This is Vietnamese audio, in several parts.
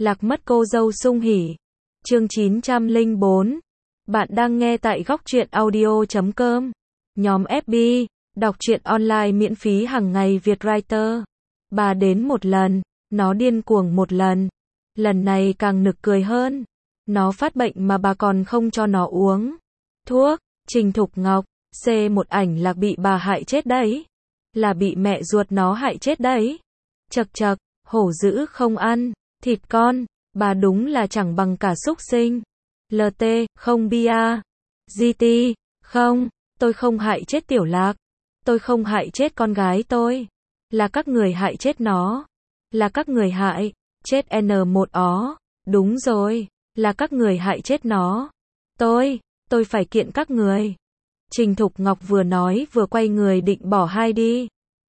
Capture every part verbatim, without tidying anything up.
Lạc mất cô dâu sung hỉ. Chương chín trăm lẻ bốn. Bạn đang nghe tại góc truyện audio chấm com. Nhóm ép bê, đọc truyện online miễn phí hàng ngày Việt Writer. Bà đến một lần, nó điên cuồng một lần. Lần này càng nực cười hơn. Nó phát bệnh mà bà còn không cho nó uống thuốc. Trình Thục Ngọc, C một ảnh Lạc bị bà hại chết đấy. Là bị mẹ ruột nó hại chết đấy. Chật chật, hổ dữ không ăn thịt con, bà đúng là chẳng bằng cả súc sinh. lờ tê, không bia. giê tê, không, tôi không hại chết Tiểu Lạc. Tôi không hại chết con gái tôi. Là các người hại chết nó. Là các người hại chết en một ó. Đúng rồi, là các người hại chết nó. Tôi, tôi phải kiện các người. Trình Thục Ngọc vừa nói vừa quay người định bỏ hai đi.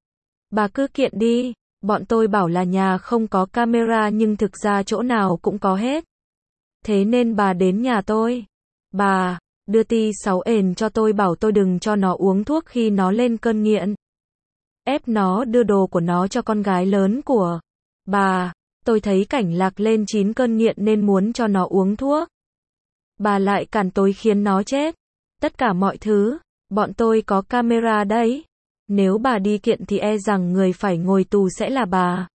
Bà cứ kiện đi. Bọn tôi bảo là nhà không có camera nhưng thực ra chỗ nào cũng có hết. Thế nên bà đến nhà tôi. Bà đưa ti sáu ền cho tôi bảo tôi đừng cho nó uống thuốc khi nó lên cơn nghiện. Ép nó đưa đồ của nó cho con gái lớn của bà. Tôi thấy Cảnh Lạc lên chín cơn nghiện nên muốn cho nó uống thuốc. Bà lại cản tôi khiến nó chết. Tất cả mọi thứ, bọn tôi có camera đấy. Nếu bà đi kiện thì e rằng người phải ngồi tù sẽ là bà.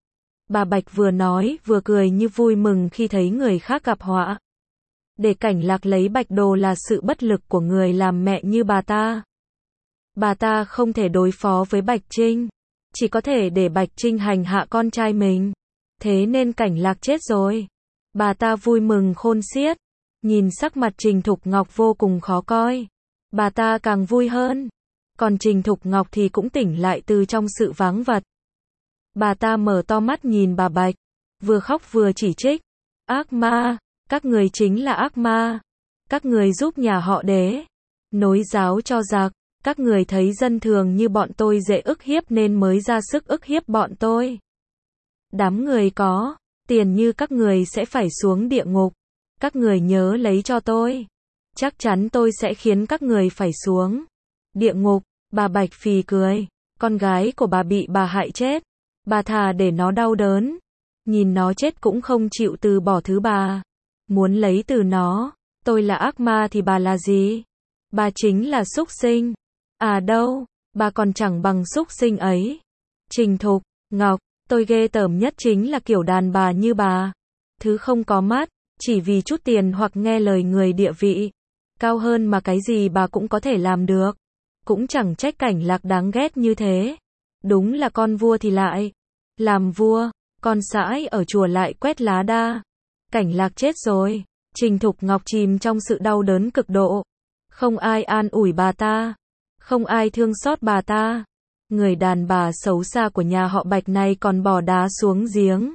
Bà Bạch vừa nói vừa cười như vui mừng khi thấy người khác gặp họa. Để Cảnh Lạc lấy Bạch đồ là sự bất lực của người làm mẹ như bà ta. Bà ta không thể đối phó với Bạch Trinh. Chỉ có thể để Bạch Trinh hành hạ con trai mình. Thế nên Cảnh Lạc chết rồi. Bà ta vui mừng khôn xiết. Nhìn sắc mặt Trình Thục Ngọc vô cùng khó coi. Bà ta càng vui hơn. Còn Trình Thục Ngọc thì cũng tỉnh lại từ trong sự váng vật. Bà ta mở to mắt nhìn bà Bạch. Vừa khóc vừa chỉ trích. Ác ma, các người chính là ác ma. Các người giúp nhà họ Đế nối giáo cho giặc. Các người thấy dân thường như bọn tôi dễ ức hiếp nên mới ra sức ức hiếp bọn tôi. Đám người có tiền như các người sẽ phải xuống địa ngục. Các người nhớ lấy cho tôi. Chắc chắn tôi sẽ khiến các người phải xuống địa ngục. Bà Bạch phì cười. Con gái của bà bị bà hại chết. Bà thà để nó đau đớn. Nhìn nó chết cũng không chịu từ bỏ thứ bà muốn lấy từ nó. Tôi là ác ma thì bà là gì? Bà chính là súc sinh. À đâu, bà còn chẳng bằng súc sinh ấy. Trình Thục Ngọc, tôi ghê tởm nhất chính là kiểu đàn bà như bà. Thứ không có mắt, chỉ vì chút tiền hoặc nghe lời người địa vị cao hơn mà cái gì bà cũng có thể làm được. Cũng chẳng trách Cảnh Lạc đáng ghét như thế. Đúng là con vua thì lại làm vua, con sãi ở chùa lại quét lá đa. Cảnh Lạc chết rồi. Trình Thục Ngọc chìm trong sự đau đớn cực độ. Không ai an ủi bà ta. Không ai thương xót bà ta. Người đàn bà xấu xa của nhà họ Bạch này còn bỏ đá xuống giếng.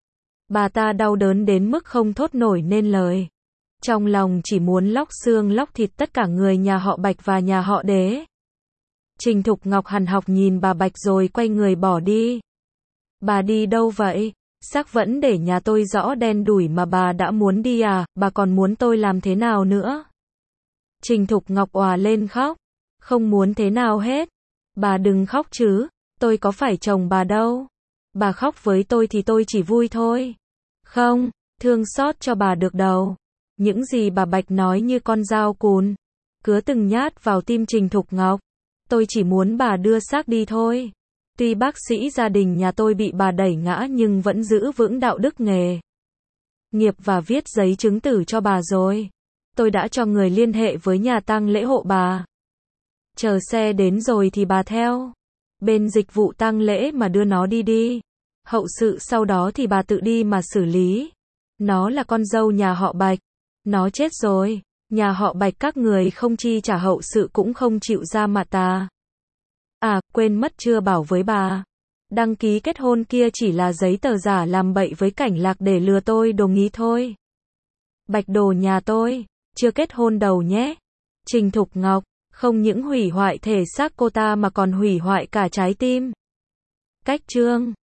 Bà ta đau đớn đến mức không thốt nổi nên lời. Trong lòng chỉ muốn lóc xương lóc thịt tất cả người nhà họ Bạch và nhà họ Đế. Trình Thục Ngọc hằn học nhìn bà Bạch rồi quay người bỏ đi. Bà đi đâu vậy? Xác vẫn để nhà tôi rõ đen đủi mà bà đã muốn đi à? Bà còn muốn tôi làm thế nào nữa? Trình Thục Ngọc òa lên khóc. Không muốn thế nào hết. Bà đừng khóc chứ. Tôi có phải chồng bà đâu. Bà khóc với tôi thì tôi chỉ vui thôi. Không, thương xót cho bà được đâu. Những gì bà Bạch nói như con dao cùn. Cứa từng nhát vào tim Trình Thục Ngọc. Tôi chỉ muốn bà đưa xác đi thôi. Tuy bác sĩ gia đình nhà tôi bị bà đẩy ngã nhưng vẫn giữ vững đạo đức nghề nghiệp và viết giấy chứng tử cho bà rồi. Tôi đã cho người liên hệ với nhà tang lễ hộ bà. Chờ xe đến rồi thì bà theo bên dịch vụ tang lễ mà đưa nó đi đi. Hậu sự sau đó thì bà tự đi mà xử lý. Nó là con dâu nhà họ Bạch. Nó chết rồi. Nhà họ Bạch các người không chi trả hậu sự cũng không chịu ra mặt ta. À, quên mất chưa bảo với bà. Đăng ký kết hôn kia chỉ là giấy tờ giả làm bậy với Cảnh Lạc để lừa tôi đồng ý thôi. Bạch đồ nhà tôi, chưa kết hôn đầu nhé. Trình Thục Ngọc, không những hủy hoại thể xác cô ta mà còn hủy hoại cả trái tim. Cách chương